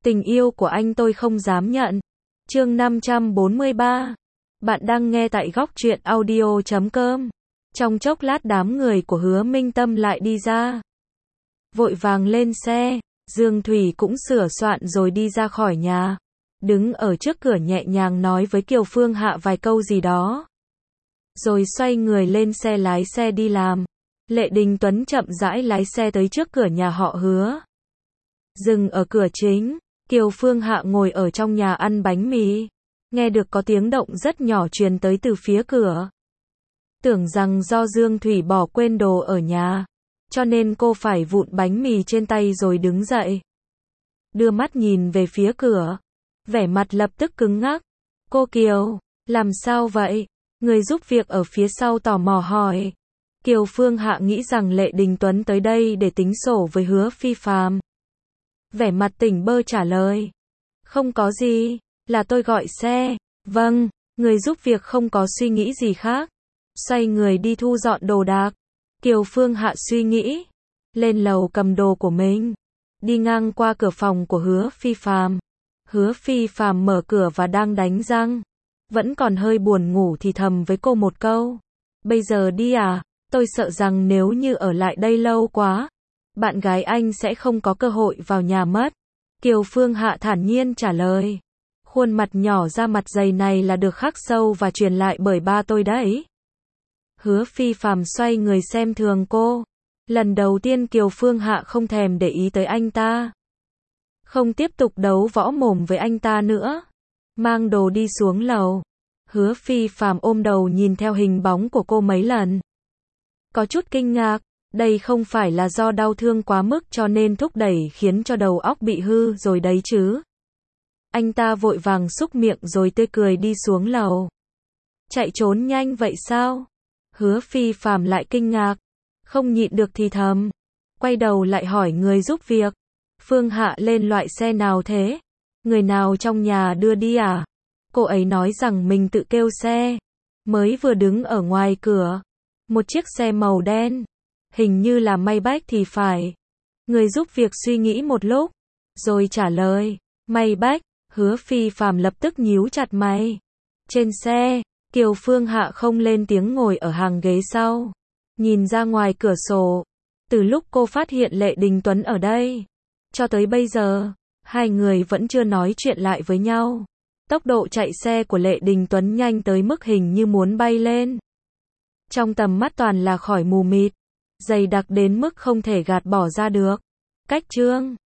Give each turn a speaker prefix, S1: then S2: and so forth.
S1: Tình yêu của anh tôi không dám nhận. Chương 543. Bạn đang nghe tại góc truyện audio.com. Trong chốc lát đám người của Hứa Minh Tâm lại đi ra. Vội vàng lên xe, Dương Thủy cũng sửa soạn rồi đi ra khỏi nhà. Đứng ở trước cửa nhẹ nhàng nói với Kiều Phương Hạ vài câu gì đó. Rồi xoay người lên xe lái xe đi làm. Lệ Đình Tuấn chậm rãi lái xe tới trước cửa nhà họ Hứa. Dừng ở cửa chính, Kiều Phương Hạ ngồi ở trong nhà ăn bánh mì. Nghe được có tiếng động rất nhỏ truyền tới từ phía cửa. Tưởng rằng do Dương Thủy bỏ quên đồ ở nhà, cho nên cô phải vụn bánh mì trên tay rồi đứng dậy. Đưa mắt nhìn về phía cửa, vẻ mặt lập tức cứng ngắc. Cô Kiều, làm sao vậy? Người giúp việc ở phía sau tò mò hỏi. Kiều Phương Hạ nghĩ rằng Lệ Đình Tuấn tới đây để tính sổ với Hứa Phi Phàm. Vẻ mặt tỉnh bơ trả lời. Không có gì, là tôi gọi xe. Vâng, người giúp việc không có suy nghĩ gì khác. Xoay người đi thu dọn đồ đạc. Kiều Phương Hạ suy nghĩ. Lên lầu cầm đồ của mình. Đi ngang qua cửa phòng của Hứa Phi Phàm. Hứa Phi Phàm mở cửa và đang đánh răng. Vẫn còn hơi buồn ngủ thì thầm với cô một câu. Bây giờ đi à? Tôi sợ rằng nếu như ở lại đây lâu quá, bạn gái anh sẽ không có cơ hội vào nhà mất. Kiều Phương Hạ thản nhiên trả lời. Khuôn mặt nhỏ da mặt dày này là được khắc sâu và truyền lại bởi ba tôi đấy. Hứa Phi Phàm xoay người xem thường cô. Lần đầu tiên Kiều Phương Hạ không thèm để ý tới anh ta. Không tiếp tục đấu võ mồm với anh ta nữa. Mang đồ đi xuống lầu. Hứa Phi Phàm ôm đầu nhìn theo hình bóng của cô mấy lần. Có chút kinh ngạc, đây không phải là do đau thương quá mức cho nên thúc đẩy khiến cho đầu óc bị hư rồi đấy chứ. Anh ta vội vàng xúc miệng rồi tươi cười đi xuống lầu. Chạy trốn nhanh vậy sao? Hứa Phi Phàm lại kinh ngạc, không nhịn được thì thầm. Quay đầu lại hỏi người giúp việc. Phương Hạ lên loại xe nào thế? Người nào trong nhà đưa đi à? Cô ấy nói rằng mình tự kêu xe. Mới vừa đứng ở ngoài cửa. Một chiếc xe màu đen. Hình như là Maybach thì phải. Người giúp việc suy nghĩ một lúc. Rồi trả lời. Maybach. Hứa Phi Phàm lập tức nhíu chặt mày. Trên xe, Kiều Phương Hạ không lên tiếng ngồi ở hàng ghế sau. Nhìn ra ngoài cửa sổ. Từ lúc cô phát hiện Lệ Đình Tuấn ở đây, cho tới bây giờ, hai người vẫn chưa nói chuyện lại với nhau. Tốc độ chạy xe của Lệ Đình Tuấn nhanh tới mức hình như muốn bay lên. Trong tầm mắt toàn là khói mù mịt, dày đặc đến mức không thể gạt bỏ ra được. Cách chương